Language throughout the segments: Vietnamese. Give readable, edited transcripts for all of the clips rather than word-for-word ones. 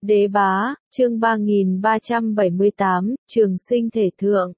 Đế bá, chương 3378, trường sinh thể thượng.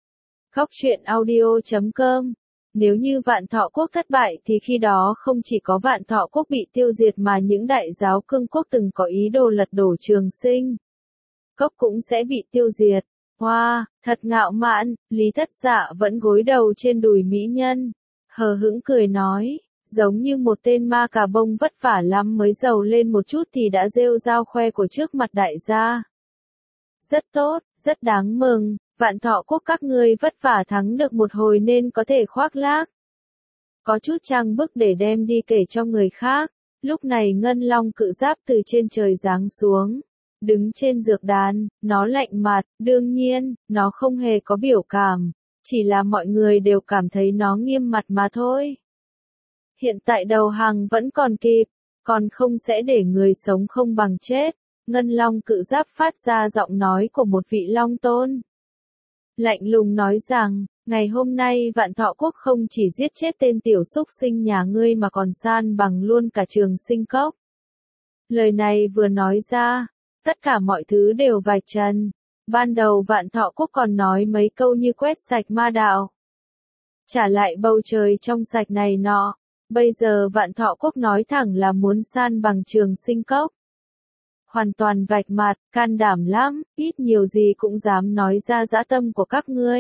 Góc truyện audio.com. Nếu như Vạn Thọ Quốc thất bại thì khi đó không chỉ có Vạn Thọ Quốc bị tiêu diệt mà những đại giáo cương quốc từng có ý đồ lật đổ trường sinh cốc cũng sẽ bị tiêu diệt. Hoa, thật ngạo mạn, Lý Thất Dạ vẫn gối đầu trên đùi mỹ nhân. Hờ hững cười nói, giống như một tên ma cà bông vất vả lắm mới giàu lên một chút thì đã rêu rao khoe của trước mặt đại gia. Rất tốt, rất đáng mừng, Vạn Thọ Quốc các ngươi vất vả thắng được một hồi nên có thể khoác lác. Có chút trang bức để đem đi kể cho người khác. Lúc này Ngân Long cự giáp từ trên trời giáng xuống. Đứng trên dược đàn, nó lạnh mặt, đương nhiên, nó không hề có biểu cảm. Chỉ là mọi người đều cảm thấy nó nghiêm mặt mà thôi. Hiện tại đầu hàng vẫn còn kịp, còn không sẽ để người sống không bằng chết. Ngân Long cự giáp phát ra giọng nói của một vị Long Tôn. Lạnh lùng nói rằng, ngày hôm nay Vạn Thọ Quốc không chỉ giết chết tên tiểu súc sinh nhà ngươi mà còn san bằng luôn cả trường sinh cốc. Lời này vừa nói ra, tất cả mọi thứ đều vạch trần. Ban đầu Vạn Thọ Quốc còn nói mấy câu như quét sạch ma đạo, trả lại bầu trời trong sạch này nọ. Bây giờ Vạn Thọ Quốc nói thẳng là muốn san bằng trường sinh cốc. Hoàn toàn vạch mặt, can đảm lắm, ít nhiều gì cũng dám nói ra dã tâm của các ngươi.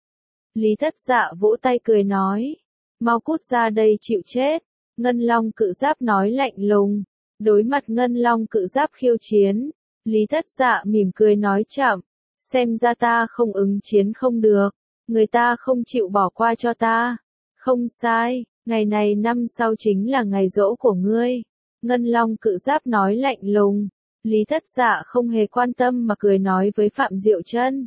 Lý Thất Dạ vỗ tay cười nói, mau cút ra đây chịu chết. Ngân Long cự giáp nói lạnh lùng. Đối mặt Ngân Long cự giáp khiêu chiến, Lý Thất Dạ mỉm cười nói chậm, xem ra ta không ứng chiến không được, người ta không chịu bỏ qua cho ta. Không sai, ngày này năm sau chính là ngày giỗ của ngươi. Ngân Long cự giáp nói lạnh lùng. Lý Thất Dạ không hề quan tâm mà cười nói với Phạm Diệu Chân.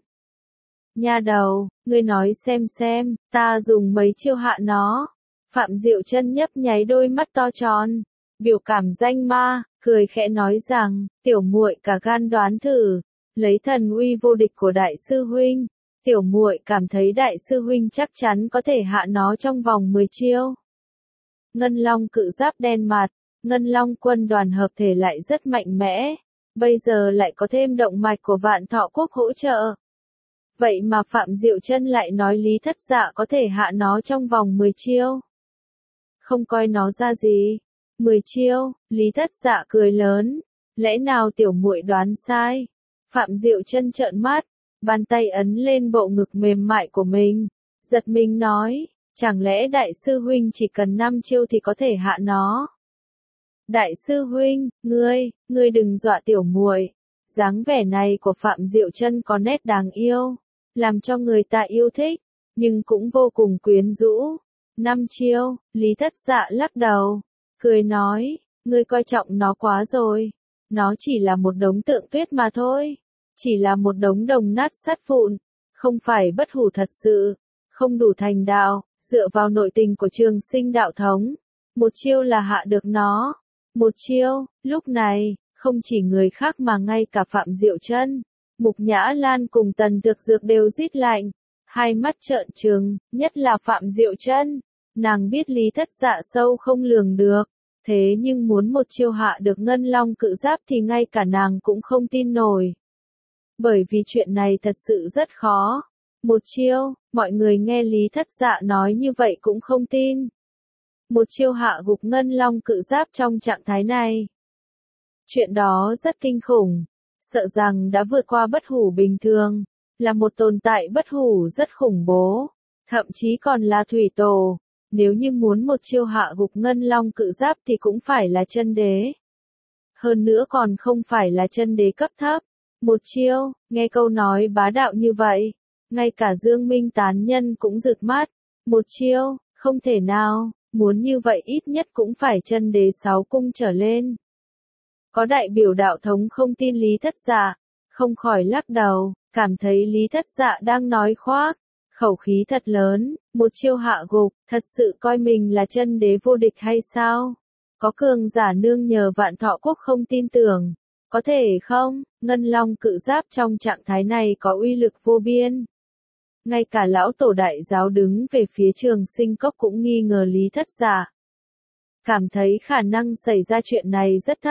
Nha đầu, ngươi nói xem, ta dùng mấy chiêu hạ nó. Phạm Diệu Chân nhấp nháy đôi mắt to tròn, biểu cảm danh ma, cười khẽ nói rằng, tiểu muội cả gan đoán thử, lấy thần uy vô địch của đại sư huynh, tiểu muội cảm thấy đại sư huynh chắc chắn có thể hạ nó trong vòng 10 chiêu. Ngân Long cự giáp đen mặt, Ngân Long quân đoàn hợp thể lại rất mạnh mẽ, bây giờ lại có thêm động mạch của Vạn Thọ Quốc hỗ trợ. Vậy mà Phạm Diệu Chân lại nói Lý Thất Dạ có thể hạ nó trong vòng 10 chiêu. Không coi nó ra gì. 10 chiêu, Lý Thất Dạ cười lớn. Lẽ nào tiểu muội đoán sai? Phạm Diệu Chân trợn mắt, bàn tay ấn lên bộ ngực mềm mại của mình. Giật mình nói, chẳng lẽ đại sư huynh chỉ cần 5 chiêu thì có thể hạ nó? Đại sư huynh, ngươi đừng dọa tiểu muội. Dáng vẻ này của Phạm Diệu Chân có nét đáng yêu, làm cho người ta yêu thích, nhưng cũng vô cùng quyến rũ. 5 chiêu, Lý Thất Dạ lắc đầu, cười nói, ngươi coi trọng nó quá rồi. Nó chỉ là một đống tượng tuyết mà thôi, chỉ là một đống đồng nát sắt vụn, không phải bất hủ thật sự, không đủ thành đạo, dựa vào nội tình của trường sinh đạo thống. Một chiêu là hạ được nó. Một chiêu, lúc này, không chỉ người khác mà ngay cả Phạm Diệu Chân, Mục Nhã Lan cùng Tần Dược Dược đều rít lạnh, hai mắt trợn trừng, nhất là Phạm Diệu Chân, nàng biết Lý Thất Dạ sâu không lường được, thế nhưng muốn một chiêu hạ được Ngân Long cự giáp thì ngay cả nàng cũng không tin nổi. Bởi vì chuyện này thật sự rất khó. Một chiêu, mọi người nghe Lý Thất Dạ nói như vậy cũng không tin. Một chiêu hạ gục Ngân Long cự giáp trong trạng thái này. Chuyện đó rất kinh khủng, sợ rằng đã vượt qua bất hủ bình thường, là một tồn tại bất hủ rất khủng bố, thậm chí còn là thủy tổ. Nếu như muốn một chiêu hạ gục Ngân Long cự giáp thì cũng phải là chân đế. Hơn nữa còn không phải là chân đế cấp thấp. Một chiêu, nghe câu nói bá đạo như vậy, ngay cả Dương Minh tán nhân cũng rực mắt. Một chiêu, không thể nào, muốn như vậy ít nhất cũng phải chân đế 6 cung trở lên. Có đại biểu đạo thống không tin Lý Thất Dạ, không khỏi lắc đầu, cảm thấy Lý Thất Dạ đang nói khoác, khẩu khí thật lớn, một chiêu hạ gục, thật sự coi mình là chân đế vô địch hay sao? Có cường giả nương nhờ Vạn Thọ Quốc không tin tưởng, có thể không? Ngân Long cự giáp trong trạng thái này có uy lực vô biên. Ngay cả lão tổ đại giáo đứng về phía trường sinh cốc cũng nghi ngờ Lý Thất Dạ. Cảm thấy khả năng xảy ra chuyện này rất thấp,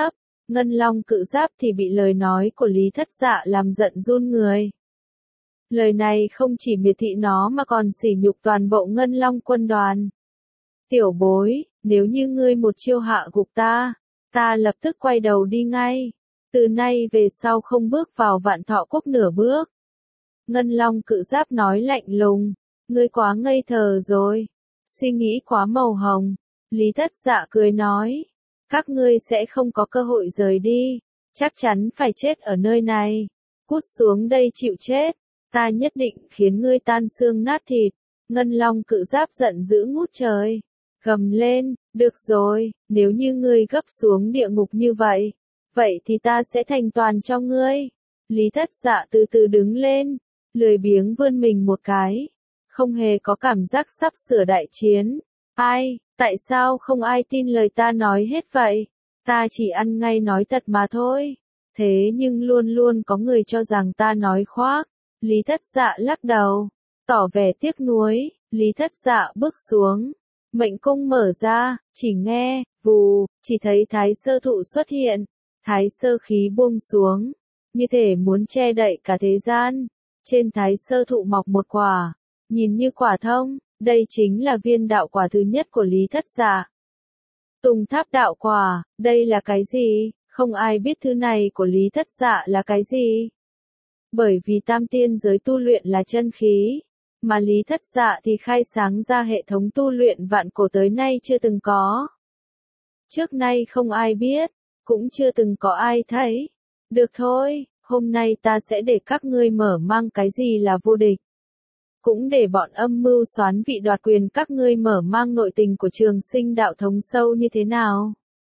Ngân Long Cự Giáp thì bị lời nói của Lý Thất Dạ làm giận run người. Lời này không chỉ miệt thị nó mà còn sỉ nhục toàn bộ Ngân Long quân đoàn. Tiểu bối, nếu như ngươi một chiêu hạ gục ta, ta lập tức quay đầu đi ngay. Từ nay về sau không bước vào Vạn Thọ Quốc nửa bước. Ngân Long Cự Giáp nói lạnh lùng, ngươi quá ngây thơ rồi, suy nghĩ quá màu hồng. Lý Thất Dạ cười nói, các ngươi sẽ không có cơ hội rời đi, chắc chắn phải chết ở nơi này. Cút xuống đây chịu chết, ta nhất định khiến ngươi tan xương nát thịt. Ngân Long Cự Giáp giận dữ ngút trời, gầm lên, được rồi, nếu như ngươi gấp xuống địa ngục như vậy, vậy thì ta sẽ thành toàn cho ngươi. Lý Thất Dạ từ từ đứng lên, lười biếng vươn mình một cái, không hề có cảm giác sắp sửa đại chiến. Tại sao không ai tin lời ta nói hết vậy? Ta chỉ ăn ngay nói thật mà thôi. Thế nhưng luôn luôn có người cho rằng ta nói khoác. Lý Thất Dạ lắc đầu, tỏ vẻ tiếc nuối. Lý Thất Dạ bước xuống, mệnh cung mở ra, chỉ nghe, vù, chỉ thấy Thái Sơ Thụ xuất hiện. Thái Sơ khí buông xuống, như thể muốn che đậy cả thế gian. Trên Thái Sơ Thụ mọc một quả, nhìn như quả thông, đây chính là viên đạo quả thứ nhất của Lý Thất Dạ. Tùng Tháp đạo quả, đây là cái gì? Không ai biết thứ này của Lý Thất Dạ là cái gì. Bởi vì tam tiên giới tu luyện là chân khí, mà Lý Thất Dạ thì khai sáng ra hệ thống tu luyện vạn cổ tới nay chưa từng có. Trước nay không ai biết, cũng chưa từng có ai thấy. Được thôi, hôm nay ta sẽ để các ngươi mở mang cái gì là vô địch. Cũng để bọn âm mưu xoán vị đoạt quyền các ngươi mở mang nội tình của Trường Sinh đạo thống sâu như thế nào.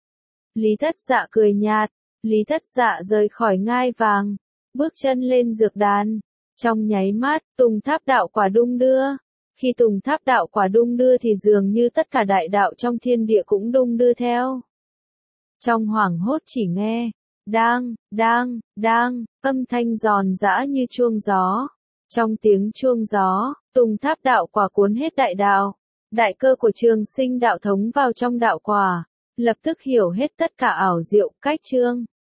Lý Thất Dạ cười nhạt, Lý Thất Dạ rời khỏi ngai vàng, bước chân lên dược đàn. Trong nháy mắt, Tùng Tháp đạo quả đung đưa. Khi Tùng Tháp đạo quả đung đưa thì dường như tất cả đại đạo trong thiên địa cũng đung đưa theo. Trong hoảng hốt chỉ nghe, đang, âm thanh giòn giã như chuông gió. Trong tiếng chuông gió, Tùng Tháp đạo quả cuốn hết đại đạo, đại cơ của Trường Sinh đạo thống vào trong đạo quả, lập tức hiểu hết tất cả ảo diệu cách chương.